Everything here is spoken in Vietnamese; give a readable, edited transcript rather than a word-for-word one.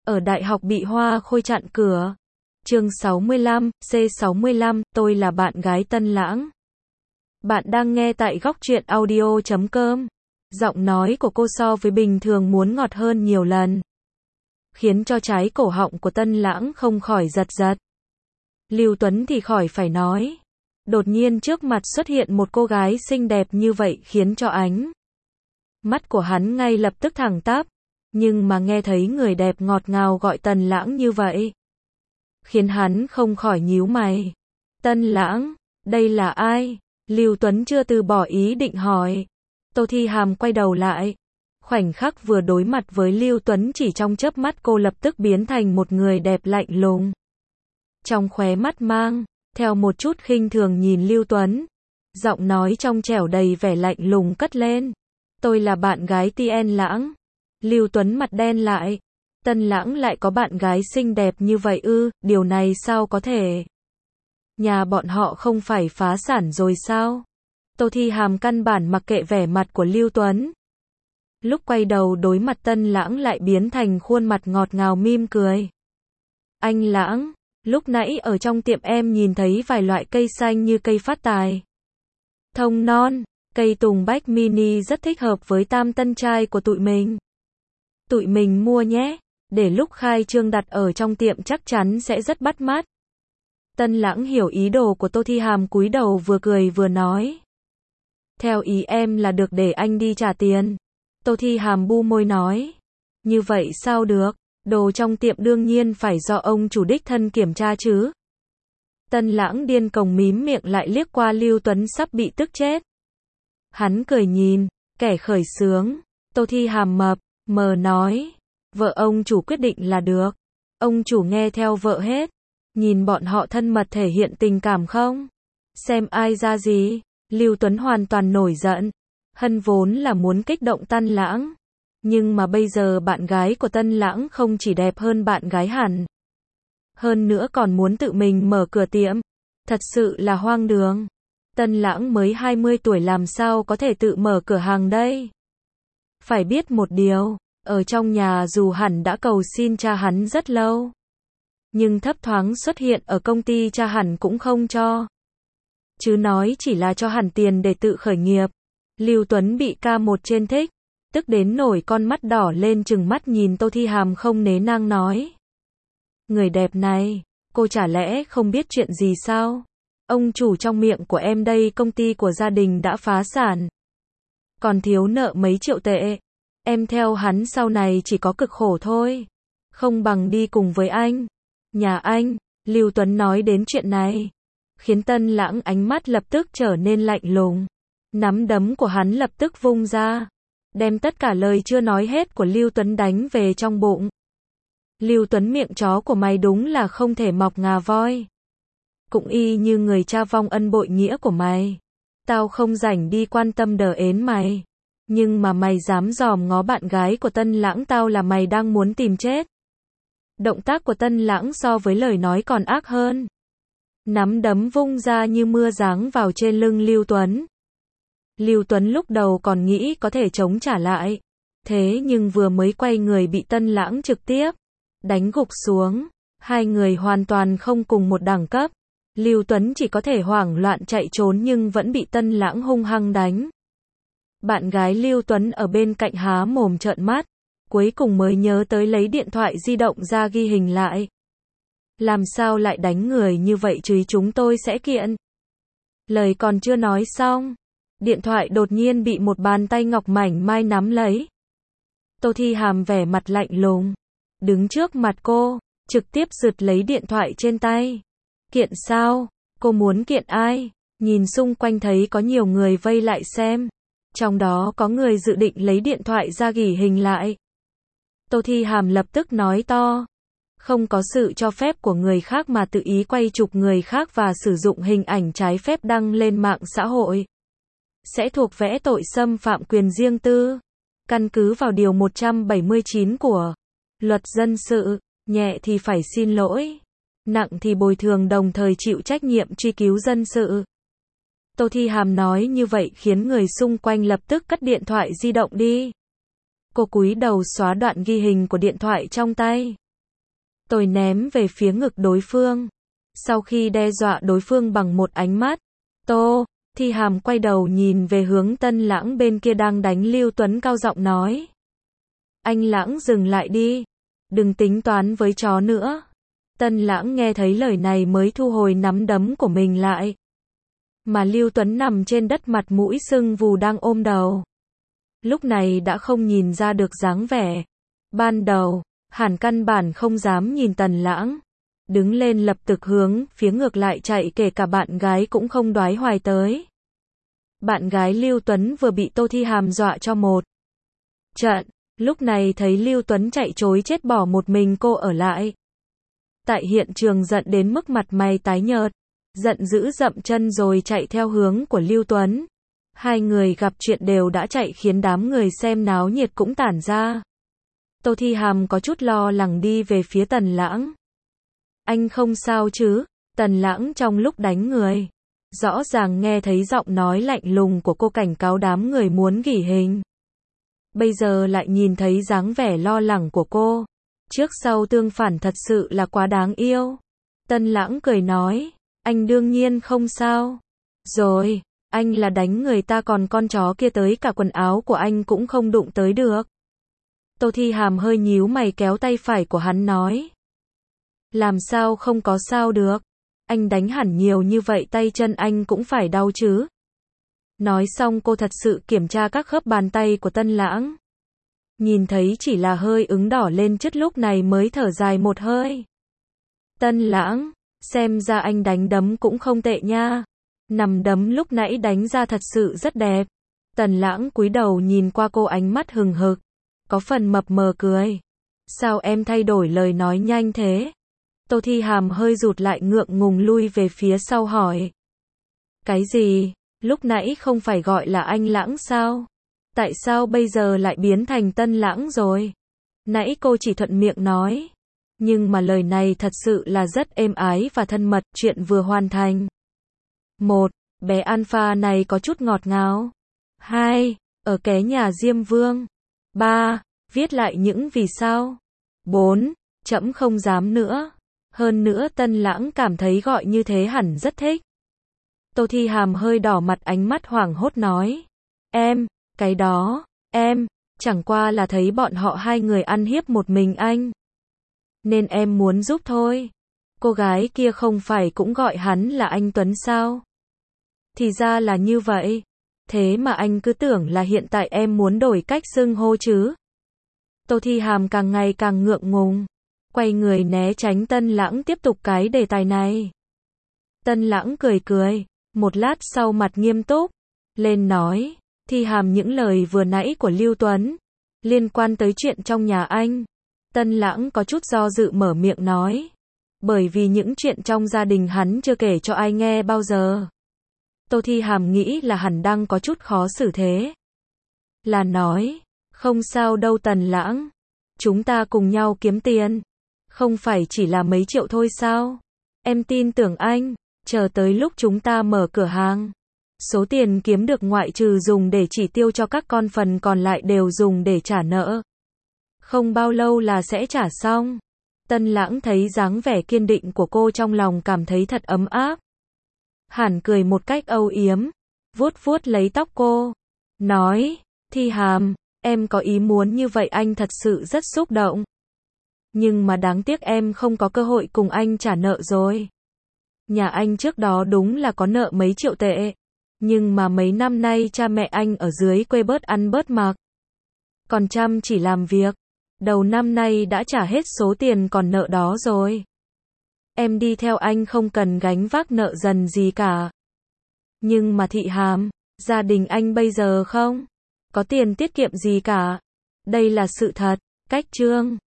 ở đại học bị Hoa Khôi chặn cửa. Chương 65, C65, tôi là bạn gái Tân Lãng. Bạn đang nghe tại Góc Truyện Audio.com. Giọng nói của cô so với bình thường muốn ngọt hơn nhiều lần, khiến cho trái cổ họng của Tân Lãng không khỏi giật giật. Lưu Tuấn thì khỏi phải nói. Đột nhiên trước mặt xuất hiện một cô gái xinh đẹp như vậy khiến cho ánh mắt của hắn ngay lập tức thẳng tắp. Nhưng mà nghe thấy người đẹp ngọt ngào gọi Tân Lãng như vậy, khiến hắn không khỏi nhíu mày. Tân Lãng, đây là ai? Lưu Tuấn chưa từ bỏ ý định hỏi. Tô Thi Hàm quay đầu lại. Khoảnh khắc vừa đối mặt với Lưu Tuấn, chỉ trong chớp mắt cô lập tức biến thành một người đẹp lạnh lùng. Trong khóe mắt mang theo một chút khinh thường nhìn Lưu Tuấn. Giọng nói trong trẻo đầy vẻ lạnh lùng cất lên. Tôi là bạn gái Tien Lãng. Lưu Tuấn mặt đen lại. Tân Lãng lại có bạn gái xinh đẹp như vậy ư? Điều này sao có thể? Nhà bọn họ không phải phá sản rồi sao? Tô Thi Hàm căn bản mặc kệ vẻ mặt của Lưu Tuấn. Lúc quay đầu đối mặt Tân Lãng lại biến thành khuôn mặt ngọt ngào mỉm cười. Anh Lãng, lúc nãy ở trong tiệm em nhìn thấy vài loại cây xanh như cây phát tài, thông non, cây tùng bách mini rất thích hợp với tam tân trai của tụi mình. Tụi mình mua nhé, để lúc khai trương đặt ở trong tiệm chắc chắn sẽ rất bắt mắt. Tân Lãng hiểu ý đồ của Tô Thi Hàm, cúi đầu vừa cười vừa nói. Theo ý em là được để anh đi trả tiền. Tô Thi Hàm bu môi nói. Như vậy sao được, đồ trong tiệm đương nhiên phải do ông chủ đích thân kiểm tra chứ. Tân Lãng điên cuồng mím miệng lại liếc qua Lưu Tuấn sắp bị tức chết. Hắn cười nhìn, kẻ khởi xướng. Tô Thi Hàm mờ nói. Vợ ông chủ quyết định là được. Ông chủ nghe theo vợ hết. Nhìn bọn họ thân mật thể hiện tình cảm không? Xem ai ra gì? Lưu Tuấn hoàn toàn nổi giận. Hân vốn là muốn kích động Tân Lãng. Nhưng mà bây giờ bạn gái của Tân Lãng không chỉ đẹp hơn bạn gái hẳn. Hơn nữa còn muốn tự mình mở cửa tiệm. Thật sự là hoang đường. Tân Lãng mới 20 tuổi làm sao có thể tự mở cửa hàng đây? Phải biết một điều, ở trong nhà dù hẳn đã cầu xin cha hắn rất lâu, nhưng thấp thoáng xuất hiện ở công ty cha hẳn cũng không cho. Chứ nói chỉ là cho hẳn tiền để tự khởi nghiệp. Lưu Tuấn bị ca một trên thích, tức đến nổi con mắt đỏ lên trừng mắt nhìn Tô Thi Hàm không nế nang nói. Người đẹp này, cô chả lẽ không biết chuyện gì sao? Ông chủ trong miệng của em đây công ty của gia đình đã phá sản, còn thiếu nợ mấy triệu tệ. Em theo hắn sau này chỉ có cực khổ thôi. Không bằng đi cùng với anh. Nhà anh, Lưu Tuấn nói đến chuyện này, khiến Tân Lãng ánh mắt lập tức trở nên lạnh lùng. Nắm đấm của hắn lập tức vung ra, đem tất cả lời chưa nói hết của Lưu Tuấn đánh về trong bụng. Lưu Tuấn, miệng chó của mày đúng là không thể mọc ngà voi. Cũng y như người cha vong ân bội nghĩa của mày. Tao không rảnh đi quan tâm đờ ến mày. Nhưng mà mày dám dòm ngó bạn gái của Tân Lãng, tao là mày đang muốn tìm chết. Động tác của Tân Lãng so với lời nói còn ác hơn. Nắm đấm vung ra như mưa giáng vào trên lưng Lưu Tuấn. Lưu Tuấn lúc đầu còn nghĩ có thể chống trả lại. Thế nhưng vừa mới quay người bị Tân Lãng trực tiếp đánh gục xuống. Hai người hoàn toàn không cùng một đẳng cấp. Lưu Tuấn chỉ có thể hoảng loạn chạy trốn nhưng vẫn bị Tân Lãng hung hăng đánh. Bạn gái Lưu Tuấn ở bên cạnh há mồm trợn mắt, cuối cùng mới nhớ tới lấy điện thoại di động ra ghi hình lại. Làm sao lại đánh người như vậy chứ, chúng tôi sẽ kiện. Lời còn chưa nói xong, điện thoại đột nhiên bị một bàn tay ngọc mảnh mai nắm lấy. Tô Thi Hàm vẻ mặt lạnh lùng, đứng trước mặt cô, trực tiếp giật lấy điện thoại trên tay. Kiện sao? Cô muốn kiện ai? Nhìn xung quanh thấy có nhiều người vây lại xem. Trong đó có người dự định lấy điện thoại ra ghi hình lại. Tô Thi Hàm lập tức nói to. Không có sự cho phép của người khác mà tự ý quay chụp người khác và sử dụng hình ảnh trái phép đăng lên mạng xã hội, sẽ thuộc vẽ tội xâm phạm quyền riêng tư. Căn cứ vào điều 179 của Luật Dân sự, nhẹ thì phải xin lỗi, nặng thì bồi thường đồng thời chịu trách nhiệm truy cứu dân sự. Tô Thi Hàm nói như vậy khiến người xung quanh lập tức cất điện thoại di động đi. Cô cúi đầu xóa đoạn ghi hình của điện thoại trong tay. Tôi ném về phía ngực đối phương. Sau khi đe dọa đối phương bằng một ánh mắt, Thi Hàm quay đầu nhìn về hướng Tân Lãng bên kia đang đánh Lưu Tuấn, cao giọng nói. Anh Lãng dừng lại đi. Đừng tính toán với chó nữa. Tân Lãng nghe thấy lời này mới thu hồi nắm đấm của mình lại. Mà Lưu Tuấn nằm trên đất, mặt mũi sưng vù đang ôm đầu. Lúc này đã không nhìn ra được dáng vẻ. Ban đầu, hẳn căn bản không dám nhìn Tần Lãng. Đứng lên lập tức hướng phía ngược lại chạy, kể cả bạn gái cũng không đoái hoài tới. Bạn gái Lưu Tuấn vừa bị Tô Thi Hàm dọa cho một trận, lúc này thấy Lưu Tuấn chạy trối chết, bỏ một mình cô ở lại. Tại hiện trường giận đến mức mặt mày tái nhợt, giận dữ dậm chân rồi chạy theo hướng của Lưu Tuấn. Hai người gặp chuyện đều đã chạy, khiến đám người xem náo nhiệt cũng tản ra. Tô Thi Hàm có chút lo lắng đi về phía Tần Lãng. Anh không sao chứ? Tần Lãng trong lúc đánh người, rõ ràng nghe thấy giọng nói lạnh lùng của cô cảnh cáo đám người muốn ghi hình. Bây giờ lại nhìn thấy dáng vẻ lo lắng của cô. Trước sau tương phản, thật sự là quá đáng yêu. Tân Lãng cười nói, anh đương nhiên không sao. Rồi, anh là đánh người ta, còn con chó kia tới cả quần áo của anh cũng không đụng tới được. Tô Thi Hàm hơi nhíu mày kéo tay phải của hắn nói. Làm sao không có sao được? Anh đánh hẳn nhiều như vậy, tay chân anh cũng phải đau chứ. Nói xong cô thật sự kiểm tra các khớp bàn tay của Tân Lãng. Nhìn thấy chỉ là hơi ửng đỏ lên chút, lúc này mới thở dài một hơi. Tân Lãng, xem ra anh đánh đấm cũng không tệ nha. Nằm đấm lúc nãy đánh ra thật sự rất đẹp. Tần Lãng cúi đầu nhìn qua cô, ánh mắt hừng hực, có phần mập mờ cười. Sao em thay đổi lời nói nhanh thế? Tô Thi Hàm hơi rụt lại, ngượng ngùng lui về phía sau hỏi. Cái gì? Lúc nãy không phải gọi là anh Lãng sao? Tại sao bây giờ lại biến thành Tân Lãng rồi? Nãy cô chỉ thuận miệng nói. Nhưng mà lời này thật sự là rất êm ái và thân mật, chuyện vừa hoàn thành. 1. Bé Alpha này có chút ngọt ngào. 2. Ở ké nhà Diêm Vương. 3. Viết lại những vì sao. 4. Trẫm không dám nữa. Hơn nữa Tân Lãng cảm thấy gọi như thế hẳn rất thích. Tô Thi Hàm hơi đỏ mặt, ánh mắt hoảng hốt nói. Em, cái đó, em, chẳng qua là thấy bọn họ hai người ăn hiếp một mình anh. Nên em muốn giúp thôi. Cô gái kia không phải cũng gọi hắn là anh Tuấn sao? Thì ra là như vậy. Thế mà anh cứ tưởng là hiện tại em muốn đổi cách xưng hô chứ. Tô Thi Hàm càng ngày càng ngượng ngùng, quay người né tránh Tân Lãng tiếp tục cái đề tài này. Tân Lãng cười cười, một lát sau mặt nghiêm túc lên nói, Thi Hàm, những lời vừa nãy của Lưu Tuấn liên quan tới chuyện trong nhà anh. Tân Lãng có chút do dự mở miệng nói, bởi vì những chuyện trong gia đình hắn chưa kể cho ai nghe bao giờ. Tô Thi Hàm nghĩ là hẳn đang có chút khó xử, thế là nói, không sao đâu Tần Lãng, chúng ta cùng nhau kiếm tiền, không phải chỉ là mấy triệu thôi sao? Em tin tưởng anh, chờ tới lúc chúng ta mở cửa hàng, số tiền kiếm được ngoại trừ dùng để chỉ tiêu cho các con, phần còn lại đều dùng để trả nợ. Không bao lâu là sẽ trả xong. Tân Lãng thấy dáng vẻ kiên định của cô, trong lòng cảm thấy thật ấm áp. Hẳn cười một cách âu yếm, vuốt vuốt lấy tóc cô, nói, Thi Hàm, em có ý muốn như vậy anh thật sự rất xúc động. Nhưng mà đáng tiếc em không có cơ hội cùng anh trả nợ rồi. Nhà anh trước đó đúng là có nợ mấy triệu tệ, nhưng mà mấy năm nay cha mẹ anh ở dưới quê bớt ăn bớt mặc, còn chăm chỉ làm việc, đầu năm nay đã trả hết số tiền còn nợ đó rồi. Em đi theo anh không cần gánh vác nợ dần gì cả. Nhưng mà Thị Hàm, gia đình anh bây giờ không có tiền tiết kiệm gì cả. Đây là sự thật. Cách chương